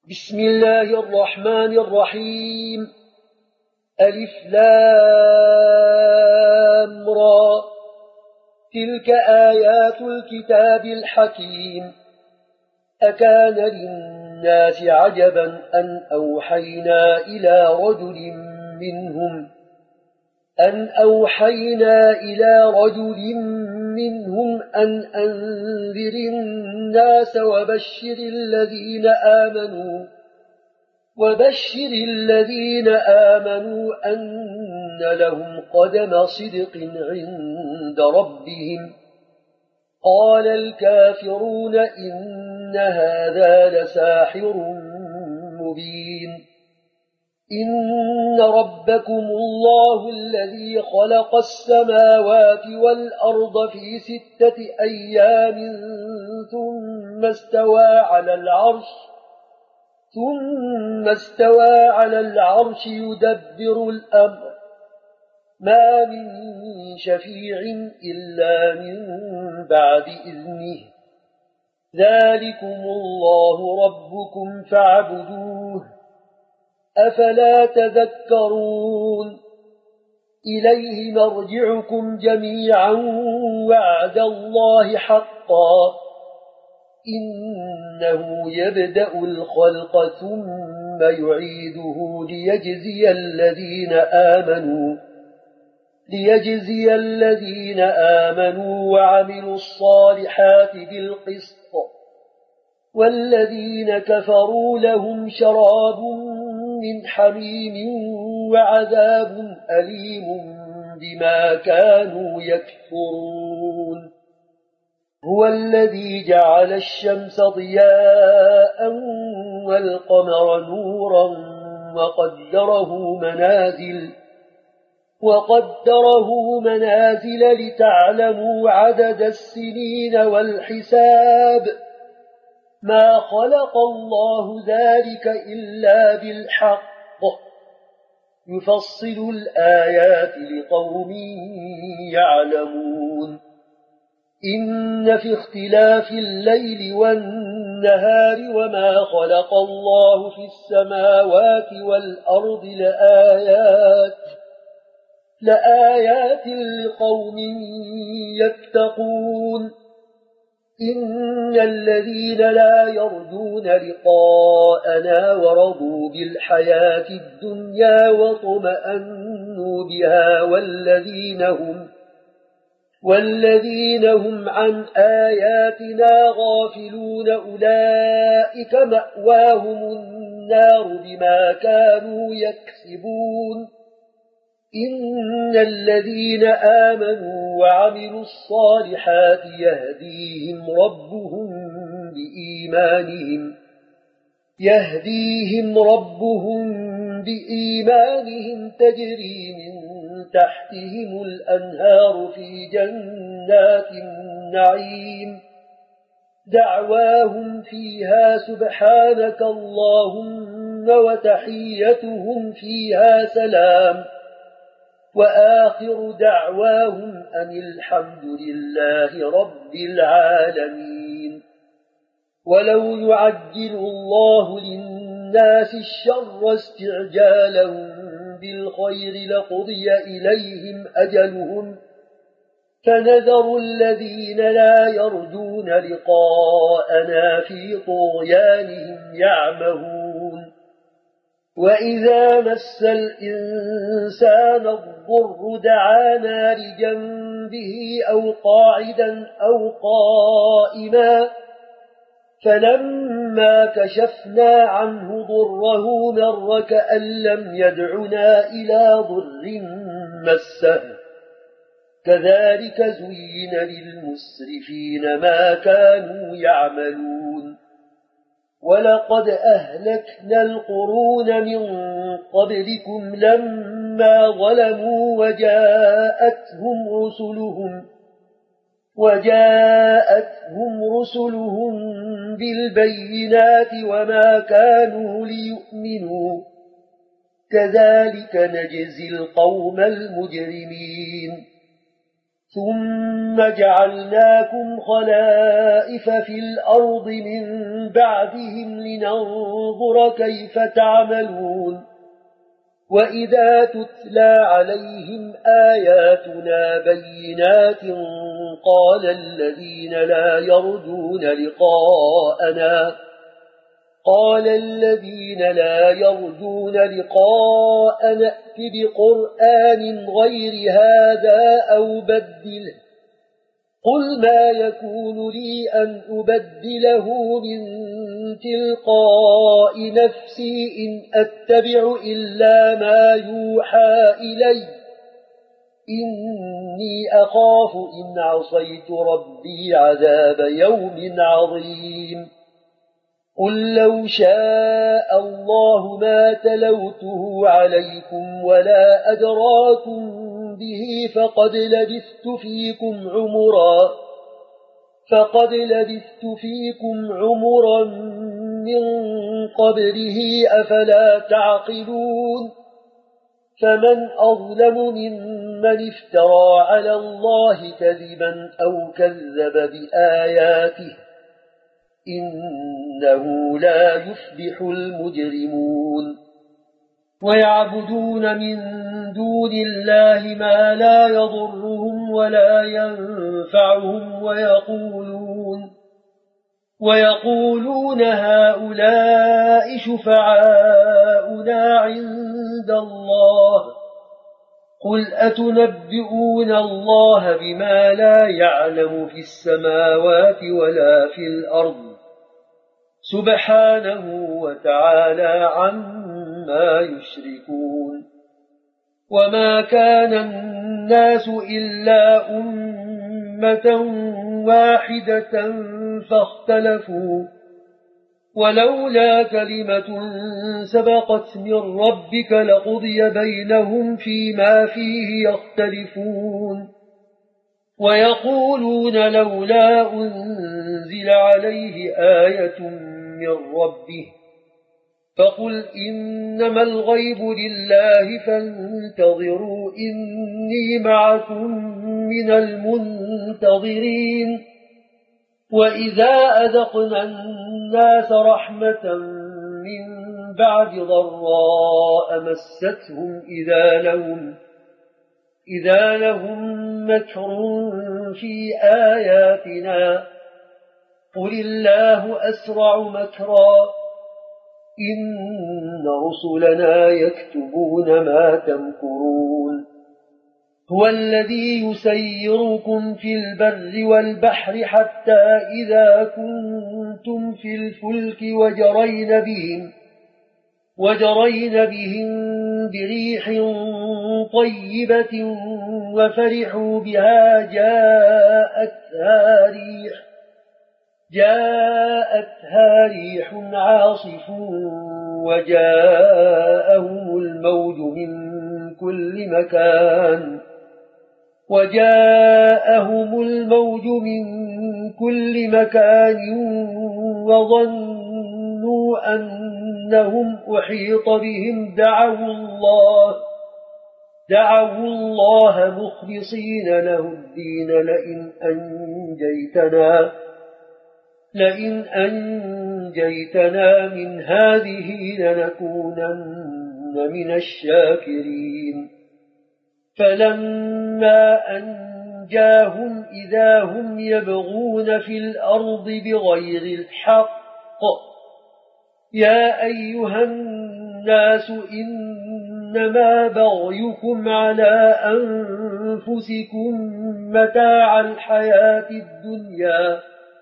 بسم الله الرحمن الرحيم. ألف لام را. تلك آيات الكتاب الحكيم. أكان للناس عجبا أن أوحينا إلى رجل منهم أن أنذر الناس وبشر الذين آمنوا أن لهم قدم صدق عند ربهم. قال الكافرون إن هذا لساحر مبين. إن ربكم الله الذي خلق السماوات والأرض في 6 أيام ثم استوى على العرش يدبر الأمر ما من شفيع إلا من بعد إذنه. ذلكم الله ربكم فاعبدوه أفلا تذكرون. إليه مرجعكم جميعا وعد الله حقا. إنه يبدأ الخلق ثم يعيده ليجزي الذين آمنوا وعملوا الصالحات بالقسط. والذين كفروا لهم شراب من حميم وعذاب أليم بما كانوا يكفرون. هو الذي جعل الشمس ضياء والقمر نورا وقدره منازل لتعلموا عدد السنين والحساب. ما خلق الله ذلك إلا بالحق. يفصل الآيات لقوم يعلمون. إن في اختلاف الليل والنهار وما خلق الله في السماوات والأرض لآيات لقوم يتقون. إن الذين لا يرجون لقاءنا ورضوا بالحياة الدنيا وطمأنوا بها والذين هم عن آياتنا غافلون أولئك مأواهم النار بما كانوا يكسبون. إن الذين آمنوا وعملوا الصالحات يهديهم ربهم بإيمانهم تجري من تحتهم الأنهار في جنات النعيم. دعواهم فيها سبحانك اللهم وتحيتهم فيها سلام. وآخر دعواهم أن الحمد لله رب العالمين. ولو يعجل الله للناس الشر استعجالهم بالخير لقضي إليهم أجلهم. فنذر الذين لا يرجون لقاءنا في طغيانهم يعمهون. وإذا مس الإنسان الضر دعانا لجنبه أو قاعدا أو قائما. فلما كشفنا عنه ضره مر كأن لم يدعنا إلى ضر مسه. كذلك زين للمسرفين ما كانوا يعملون. ولقد أهلكنا القرون من قبلكم لما ظلموا وجاءتهم رسلهم بالبينات وما كانوا ليؤمنوا. كذلك نجزي القوم المجرمين. ثم جعلناكم خلائف في الأرض من بعدهم لننظر كيف تعملون وإذا تتلى عليهم آياتنا بينات قال الذين لا يرجون لقاءنا ائت بقرآن غير هذا أو بدله قل ما يكون لي أن أبدله من تلقاء نفسي إن أتبع إلا ما يوحى إلي إني أخاف إن عصيت ربي عذاب يوم عظيم قل لو شاء الله ما تلوته عليكم ولا أدراكم به فقد لبثت فيكم عمرا من قبله أفلا تعقلون فمن أظلم ممن افترى على الله كذبا أو كذب بآياته إنه لا يفلح المجرمون ويعبدون من دون الله ما لا يضرهم ولا ينفعهم ويقولون هؤلاء شفعاؤنا عند الله قل أتنبئون الله بما لا يعلم في السماوات ولا في الأرض سبحانه وتعالى عما يشركون وما كان الناس إلا أمة واحدة فاختلفوا ولولا كلمة سبقت من ربك لقضي بينهم فيما فيه يختلفون ويقولون لولا أنزل عليه آية من ربه فقل إنما الغيب لله فانتظروا إني معكم من المنتظرين وإذا أذقنا الناس رحمة من بعد ضراء مستهم إذا لهم مكر في آياتنا قل الله أسرع مكرا إن رسلنا يكتبون ما تمكرون هو الذي يسيركم في البر والبحر حتى إذا كنتم في الفلك وجرين بهم بريح طيبة وفرحوا بها جاءتها ريح عاصف وجاءهم الموج من كل مكان وظنوا أنهم أحيط بهم دعوا الله مخلصين له الدين لئن أنجيتنا من هذه لنكونن من الشاكرين فلما أنجاهم إذا هم يبغون في الأرض بغير الحق يا أيها الناس إنما بغيكم على أنفسكم متاع الحياة الدنيا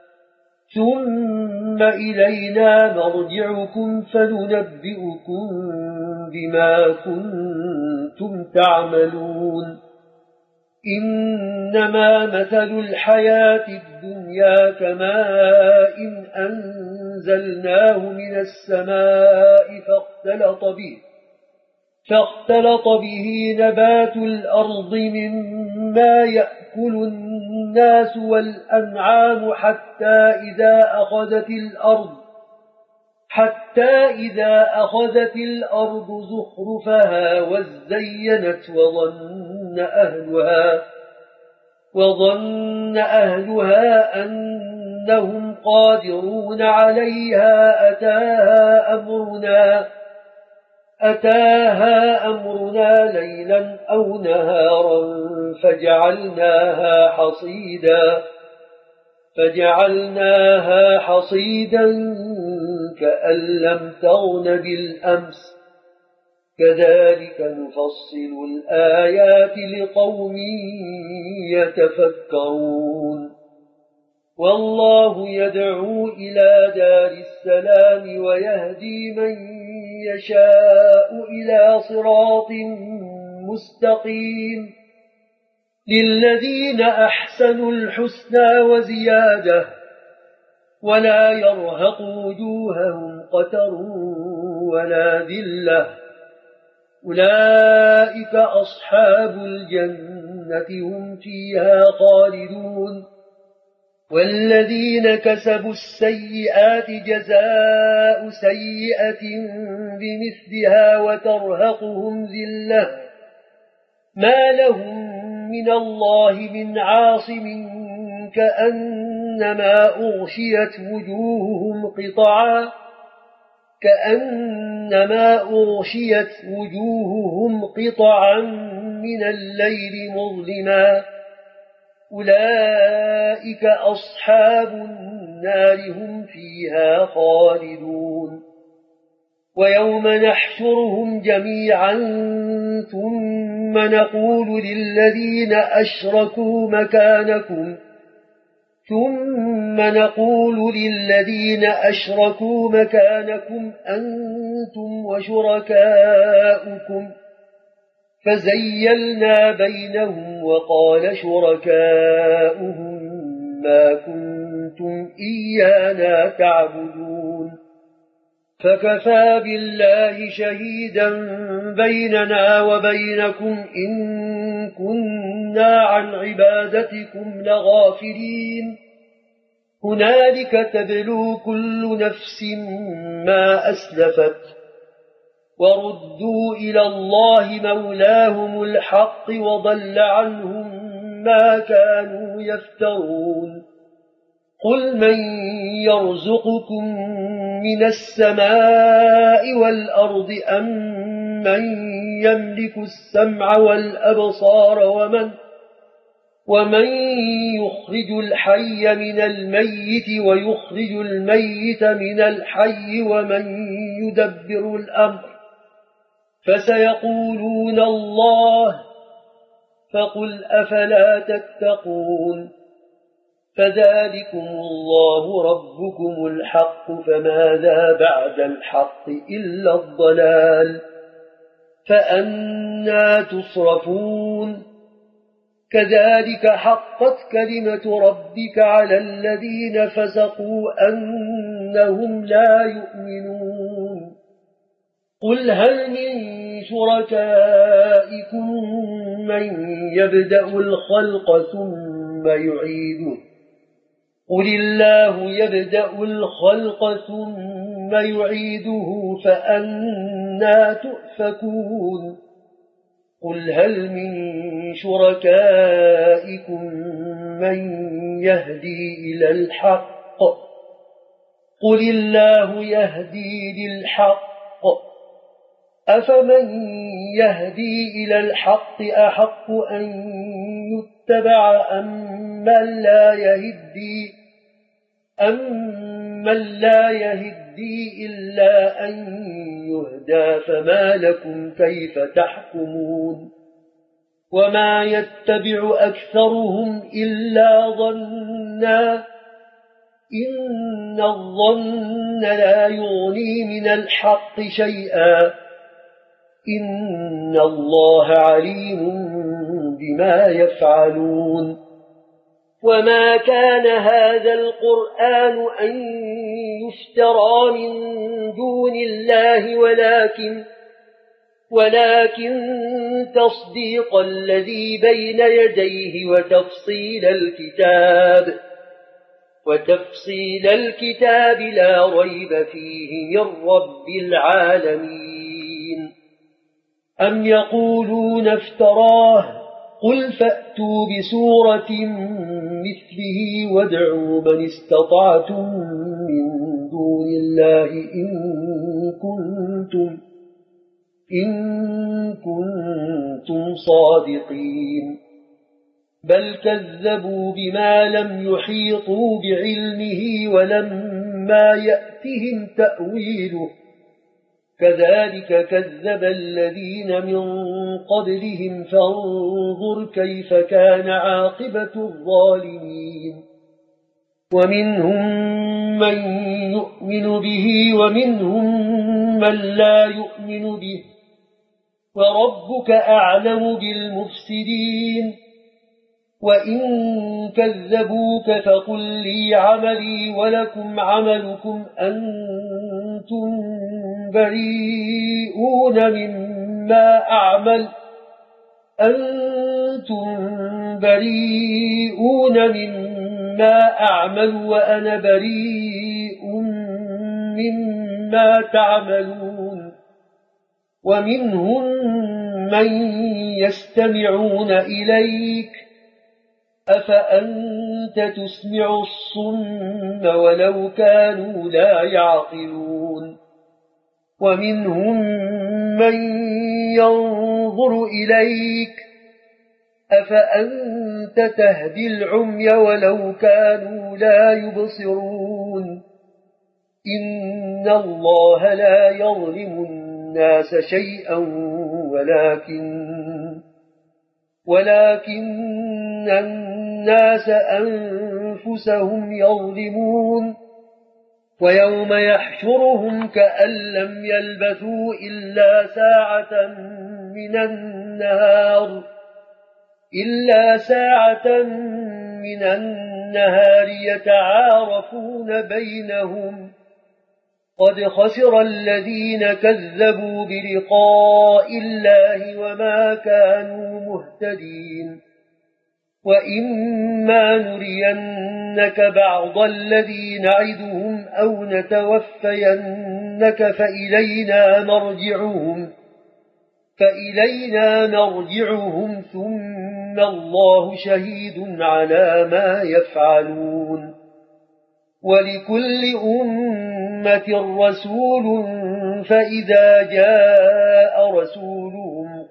ثم إلينا مرجعكم فننبئكم بما كنتم تعملون إنما مثل الحياة الدنيا كماء أنزلناه من السماء فاختلط به نبات الأرض مما يأكل الناس والأنعام حتى إذا أخذت الأرض زخرفها وزينت وظن أهلها أنهم قادرون عليها أتاها أمرنا ليلا أو نهارا فجعلناها حصيدا كأن لم تغن بالأمس كذلك نفصل الآيات لقوم يتفكرون والله يدعو إلى دار السلام ويهدي من يشاء إلى صراط مستقيم للذين أحسنوا الحسنى وزيادة ولا يرهق وجوههم قتر ولا ذلة أولئك أصحاب الجنة هم فيها خالدون والذين كسبوا السيئات جزاء سيئة بمثلها وترهقهم ذلة ما لهم من الله من عاصم كأنما أغشيت وجوههم قطعا من الليل مظلما أولئك أصحاب النار هم فيها خالدون ويوم نحشرهم جميعا ثم نقول للذين أشركوا مكانكم أنتم وشركاؤكم فزيلنا بينهم وقال شركاؤهم ما كنتم إيانا تعبدون فكفى بالله شهيدا بيننا وبينكم إن كنا عن عبادتكم لغافلين هنالك تبلو كل نفس ما أسلفت وردوا إلى الله مولاهم الحق وضل عنهم ما كانوا يفترون قل من يرزقكم من السماء والأرض أم من يملك السمع والأبصار ومن يخرج الحي من الميت ويخرج الميت من الحي ومن يدبر الأمر فسيقولون الله فقل أفلا تتقون فذلكم الله ربكم الحق فماذا بعد الحق إلا الضلال فأنى تصرفون كذلك حقت كلمة ربك على الذين فسقوا أنهم لا يؤمنون قل هل من شركائكم من يبدأ الخلق ثم يعيده قل الله يبدأ الخلق ثم يعيده فأنى تؤفكون قل هل من شركائكم من يهدي إلى الحق قل الله يهدي للحق أفمن يهدي إلى الحق أحق أن يتبع أمن لا يهدي إلا أن يهدى فما لكم كيف تحكمون وما يتبع أكثرهم إلا ظنا إن الظن لا يغني من الحق شيئا إن الله عليم بما يفعلون وما كان هذا القرآن أن يفترى من دون الله ولكن تصديق الذي بين يديه وتفصيل الكتاب لا ريب فيه من رب العالمين أم يقولون افتراه قل فأتوا بسورة مثله وادعوا من استطعتم من دون الله إن كنتم صادقين بل كذبوا بما لم يحيطوا بعلمه ولما يأتهم تأويله كذلك كذب الذين من قبلهم فانظر كيف كان عاقبة الظالمين ومنهم من يؤمن به ومنهم من لا يؤمن به وربك أعلم بالمفسدين وإن كذبوك فقل لي عملي ولكم عملكم أنتم بريئون مما أعمل وأنا بريء مما تعملون ومنهم من يستمعون إليك أفأنت تسمع الصم ولو كانوا لا يعقلون ومنهم من ينظر إليك أفأنت تهدي العمي ولو كانوا لا يبصرون إن الله لا يظلم الناس شيئا ولكن الناس أنفسهم يظلمون ويوم يحشرهم كأن لم يلبثوا إلا ساعة من النهار يتعارفون بينهم قد خسر الذين كذبوا بلقاء الله وما كانوا مهتدين وإما نرينك بعض الذي نعدهم أو نتوفينك فإلينا مرجعهم ثم الله شهيد على ما يفعلون ولكل أمة رسول فإذا جاء رسولهم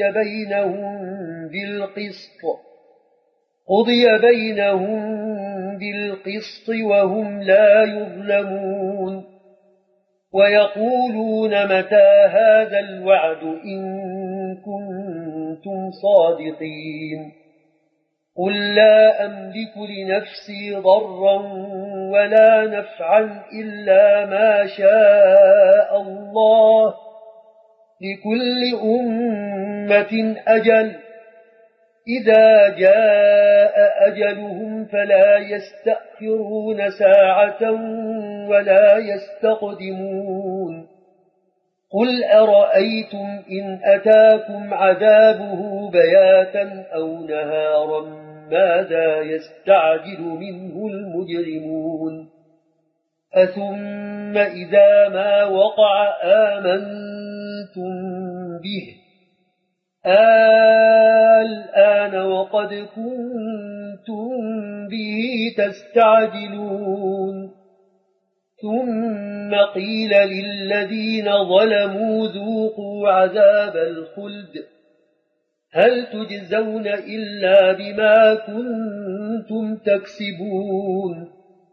قضي بينهم بالقسط وهم لا يظلمون ويقولون متى هذا الوعد إن كنتم صادقين قل لا أملك لنفسي ضرا ولا نفعا إلا ما شاء الله لكل أمة أجل إذا جاء أجلهم فلا يستأخرون ساعة ولا يستقدمون قل أرأيتم إن أتاكم عذابه بياتا أو نهارا ماذا يستعجل منه المجرمون أثم إذا ما وقع آمنتم به الآن وقد كنتم به تستعجلون ثم قيل للذين ظلموا ذوقوا عذاب الخلد هل تجزون إلا بما كنتم تكسبون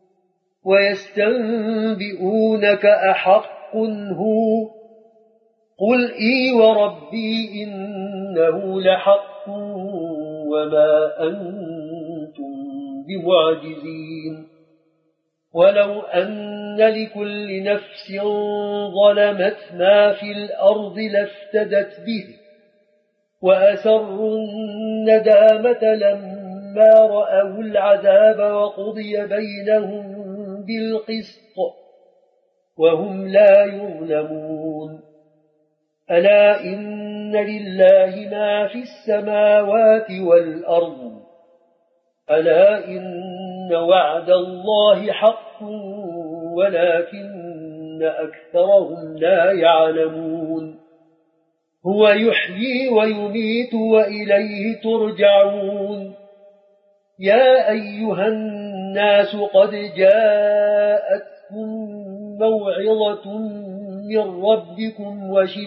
ويستنبئونك أحق هو قل إي وربي إنه لحق وما أنتم بمعجزين ولو أن لكل نفس ظلمت ما في الأرض لافتدت به وأسروا الندامة لما رأوا العذاب وقضي بينهم بالقسط وهم لا يظلمون ألا إن لله ما في السماوات والأرض ألا إن وعد الله حق ولكن أكثرهم لا يعلمون هو يحيي ويميت وإليه ترجعون يا أيها الناس قد جاءتكم موعظة من ربكم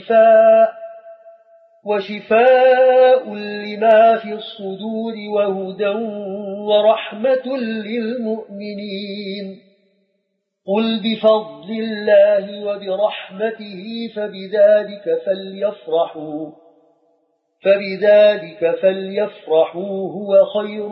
وشفاء لما في الصدور وهدى ورحمة للمؤمنين قل بفضل الله وبرحمته فبذلك فليفرحوا هو خير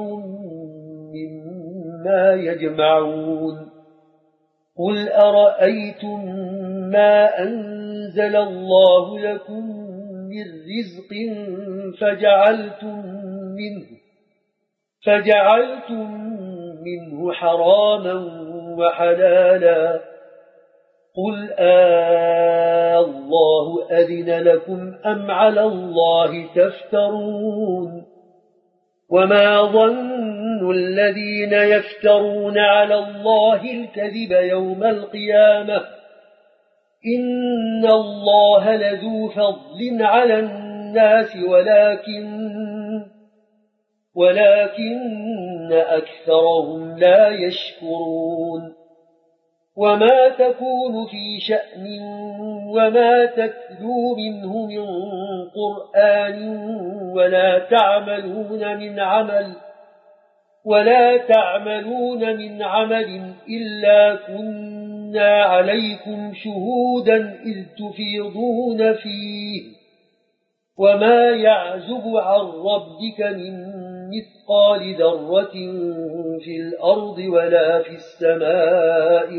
مما يجمعون قل أرأيتم ما أنزل الله لكم من رزق فجعلتم منه حراما وحلالا قل الله أذن لكم أم على الله تفترون وما ظن الذين يفترون على الله الكذب يوم القيامة إن الله لذو فضل على الناس ولكن أكثرهم لا يشكرون وما تكون في شأن وما تتلو منه من قرآن ولا تعملون من عمل إلا كنا عليكم شهودا إذ تفيضون فيه وما يعزب عن ربك من مثقال ذرة في الأرض ولا في السماء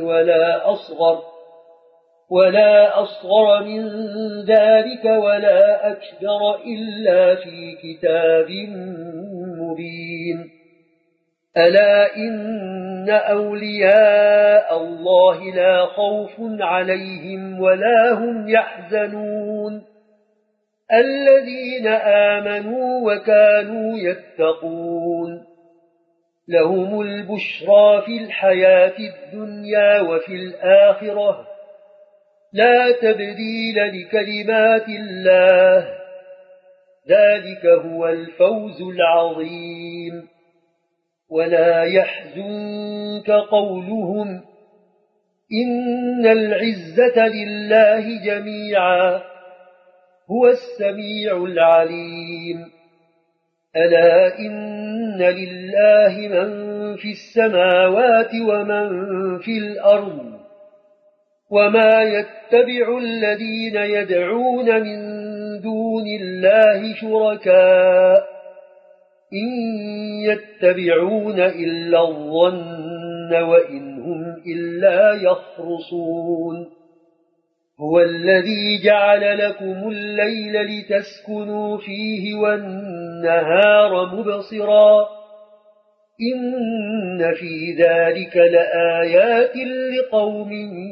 ولا أصغر من ذلك ولا أكبر إلا في كتاب مبين ألا إن أولياء الله لا خوف عليهم ولا هم يحزنون الذين آمنوا وكانوا يتقون لهم البشرى في الحياة الدنيا وفي الآخرة لا تبديل لكلمات الله ذلك هو الفوز العظيم ولا يحزنك قولهم إن العزة لله جميعا هو السميع العليم ألا إن لله من في السماوات ومن في الأرض وما يتبع الذين يدعون من دون الله شركاء إن يتبعون إلا الظن وإن هم إلا يخرصون هو الذي جعل لكم الليل لتسكنوا فيه والنهار مبصرا إن في ذلك لآيات لقوم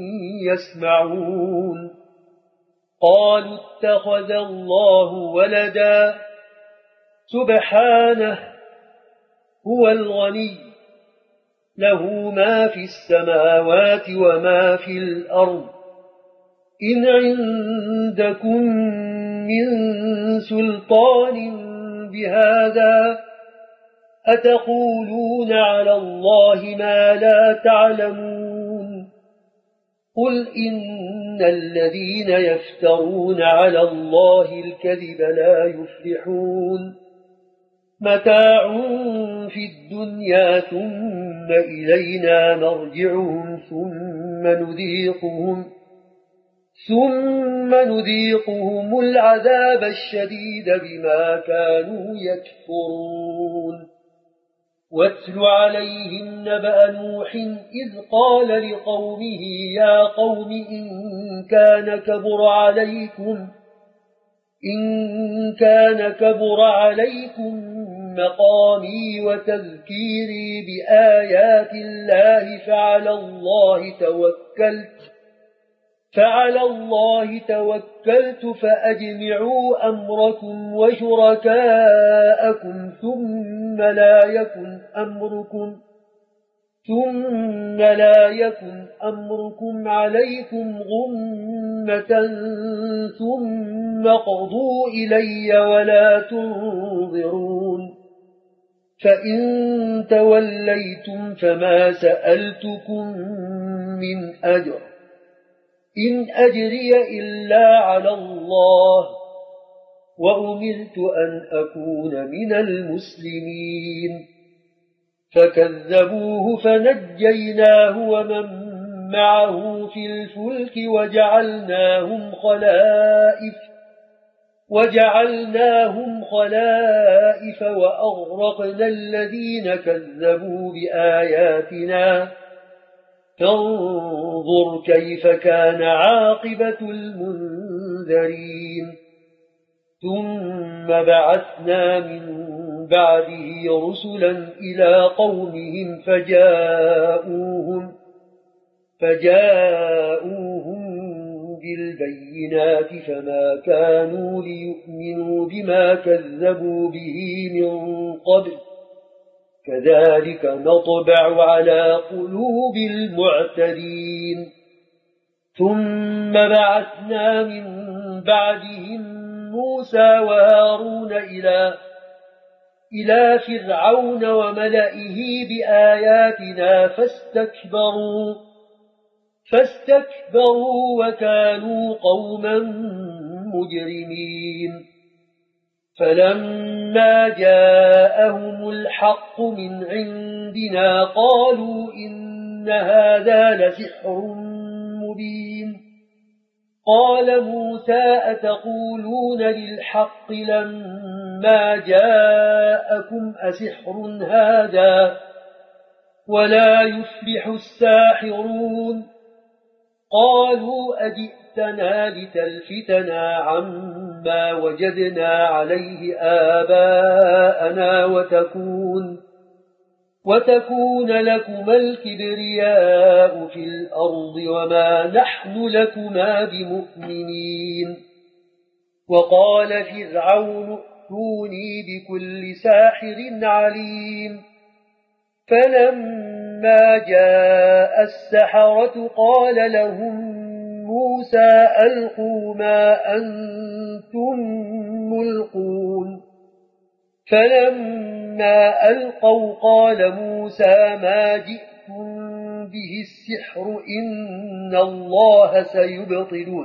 يسمعون قالوا اتخذ الله ولدا سبحانه هو الغني له ما في السماوات وما في الأرض إن عندكم من سلطان بهذا أتقولون على الله ما لا تعلمون قل إن الذين يفترون على الله الكذب لا يفلحون متاع في الدنيا ثم إلينا مرجعهم ثم نذيقهم العذاب الشديد بما كانوا يكفرون واتل عليهم نبأ نوح إذ قال لقومه يا قوم إن كان كبر عليكم مقامي وتذكيري بآيات الله فعلى الله توكلت فأجمعوا أمركم وشركاءكم ثم لا يكن ثم لا يكن أمركم عليكم غمة ثم قضوا إلي ولا تنظرون فإن توليتم فما سألتكم من أجر إن أجري إلا على الله وأمرت أن أكون من المسلمين فكذبوه فنجيناه ومن معه في الفلك وجعلناهم خلائف وأغرقنا الذين كذبوا بآياتنا فانظر كيف كان عاقبة المنذرين ثم بعثنا من بعده رسلا إلى قومهم فجاءوهم بالبينات فما كانوا ليؤمنوا بما كذبوا به من قبل كذلك نطبع على قلوب المعتدين ثم بعثنا من بعدهم موسى وهارون إلى فرعون وملئه بآياتنا فاستكبروا وكانوا قوما مجرمين فلما جاءهم الحق من عندنا قالوا إن هذا لسحر مبين قال موسى أتقولون للحق لما جاءكم أسحر هذا ولا يفلح الساحرون قالوا أجئتنا لتلفتنا عما وجدنا عليه آباءنا وتكون لكما الكبرياء في الأرض وما نحن لكما بمؤمنين وقال فرعون ائتوني بكل ساحر عليم فلما جاء السحرة قال لهم موسى ألقوا ما أنتم ملقون فلما ألقوا قال موسى ما جئتم به السحر إن الله سيبطلون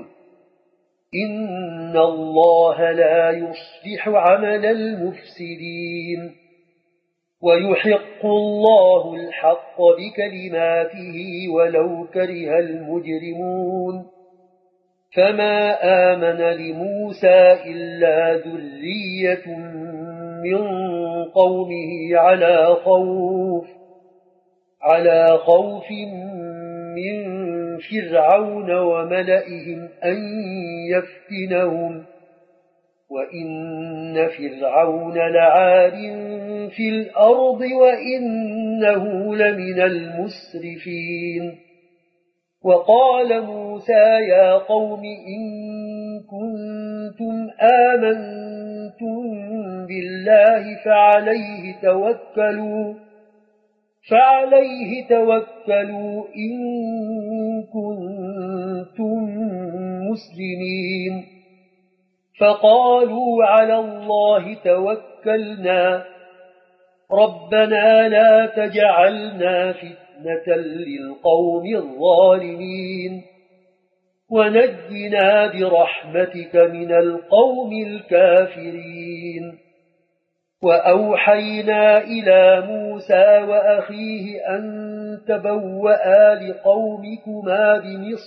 إن الله لا يصلح عمل المفسدين ويحق الله الحق بكلماته ولو كره المجرمون فما آمن لموسى إلا ذرية من قومه على خوف من فرعون وملئهم أن يفتنهم وإن فرعون لعال في الأرض وإنه لمن المسرفين وقال موسى يا قوم إن كنتم آمنتم بالله فعليه توكلوا إن كنتم مسلمين فقالوا على الله توكلنا ربنا لا تجعلنا فتنة للقوم الظالمين ونجنا برحمتك من القوم الكافرين وأوحينا إلى موسى وأخيه أن تبوأ لقومكما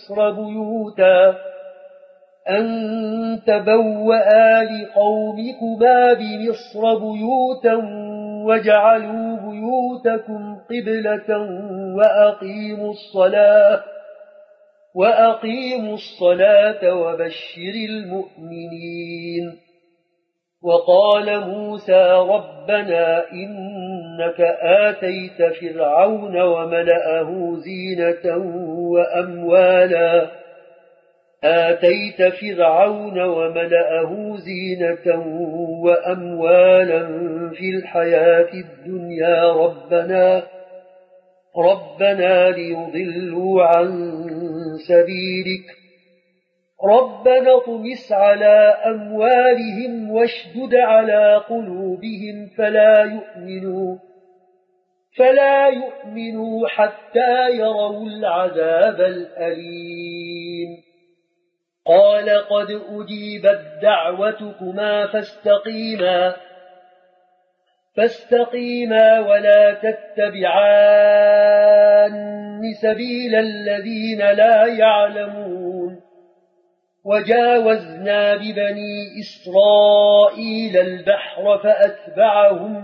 بمصر بيوتا واجعلوا بيوتكم قبلة وأقيموا الصلاة وبشر المؤمنين وقال موسى ربنا إنك آتيت فرعون وملأه زينة وأموالا في الحياة الدنيا ربنا ليضلوا عن سبيلك ربنا اطمس على أموالهم واشدد على قلوبهم فلا يؤمنوا حتى يروا العذاب الأليم قال قد أجيبت دعوتكما فاستقيما ولا تتبعان سبيل الذين لا يعلمون وجاوزنا ببني إسرائيل البحر فأتبعهم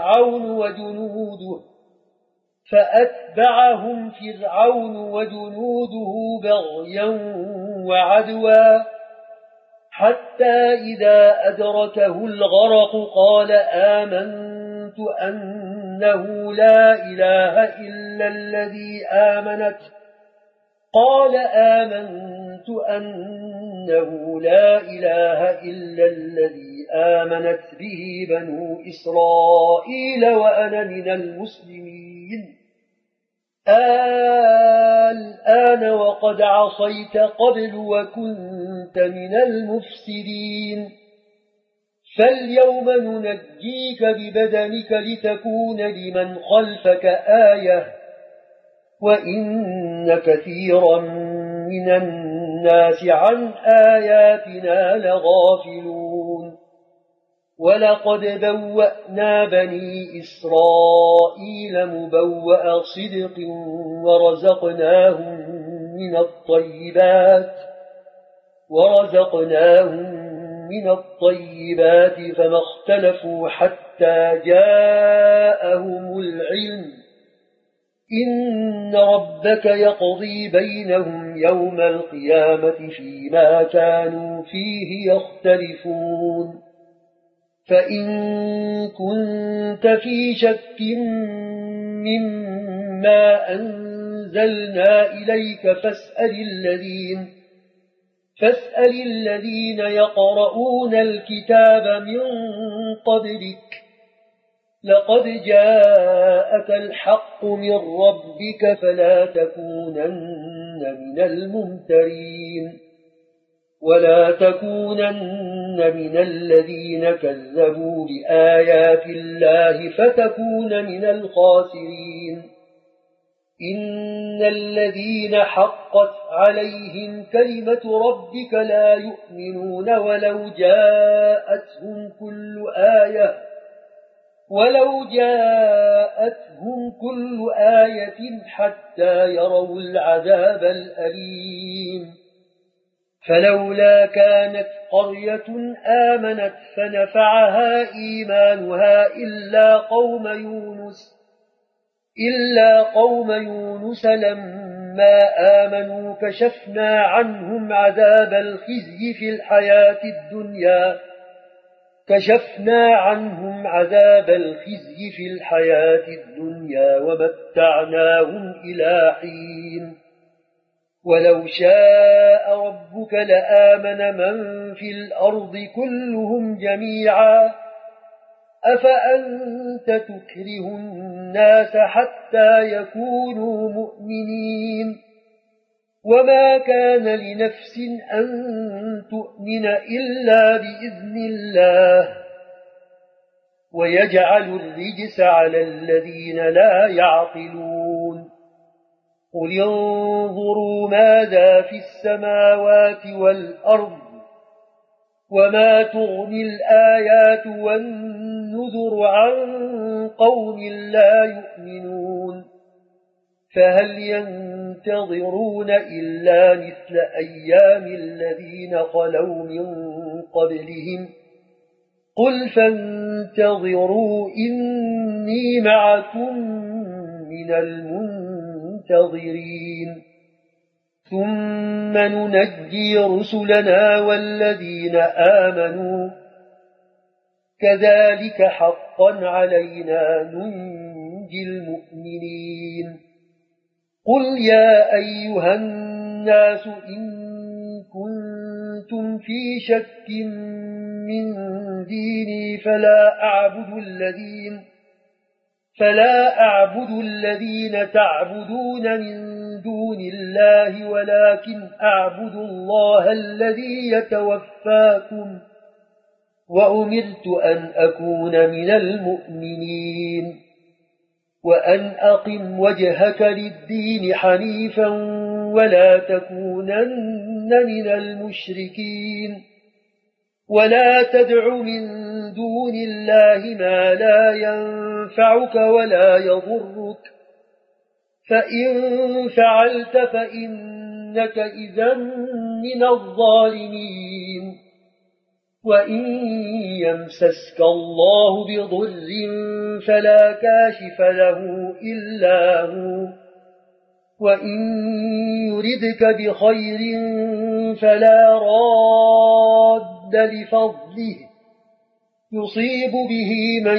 فرعون وجنوده بغيا وعدوا حتى إذا أدركه الغرق قال آمنت أنه لا إله إلا الذي آمنت به بنو إسرائيل وأنا من المسلمين الآن وقد عصيت قبل وكنت من المفسدين فاليوم ننجيك ببدنك لتكون لمن خلفك آية وإن كثيرا من الناس عن آياتنا لغافلون ولقد بوأنا بني إسرائيل مبوأ صدق ورزقناهم من الطيبات فما اختلفوا حتى جاءهم العلم إن ربك يقضي بينهم يوم القيامة فيما كانوا فيه يختلفون فإن كنت في شك مما أنزلنا إليك فاسأل الذين يقرؤون الكتاب من قبلك لقد جاءك الحق من ربك فلا تكونن من الممترين ولا تكونن من الذين كذبوا بآيات الله فتكون من الخاسرين إن الذين حقت عليهم كلمة ربك لا يؤمنون ولو جاءتهم كل آية حتى يروا العذاب الأليم فلولا كانت قرية آمنت فنفعها إيمانها إلا قوم يونس لما آمنوا كشفنا عنهم عذاب الخزي في الحياة الدنيا ومتعناهم إلى حين ولو شاء ربك لآمن من في الأرض كلهم جميعا أفأنت تكره الناس حتى يكونوا مؤمنين وما كان لنفس أن تؤمن إلا بإذن الله ويجعل الرجس على الذين لا يعقلون قل انظروا ماذا في السماوات والأرض وما تغني الآيات والنذر عن قوم لا يؤمنون فهل ينتظرون إلا مثل أيام الذين خلوا من قبلهم قل فانتظروا إني معكم من المنتظرين ثم ننجي رسلنا والذين آمنوا كذلك حقا علينا ننجي المؤمنين قل يا أيها الناس إن كنتم في شك من ديني فلا أعبد الذين تعبدون من دون الله ولكن أعبد الله الذي يتوفاكم وأمرت أن أكون من المؤمنين وأن أقم وجهك للدين حنيفا ولا تكونن من المشركين ولا تدع من دون الله ما لا ينفعك ولا يضرك فإن فعلت فإنك إذا من الظالمين وإن يمسسك الله بضر فلا كاشف له إلا هو وإن يردك بخير فلا راد لفضله يصيب به من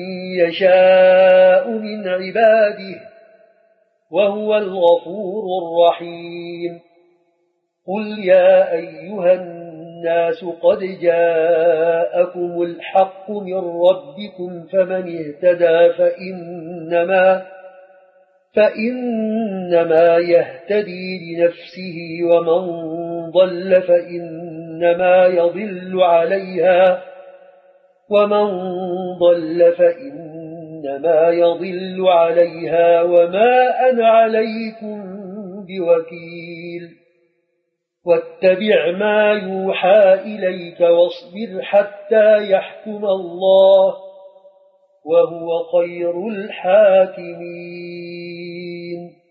يشاء من عباده وهو الغفور الرحيم قل يا أيها الناس قد جاءكم الحق من ربكم فمن اهتدى فإنما يهتدي لنفسه ومن ضل فإنما يضل عليها وما أنا عليكم بوكيل واتبع ما يوحى إليك واصبر حتى يحكم الله وهو خير الحاكمين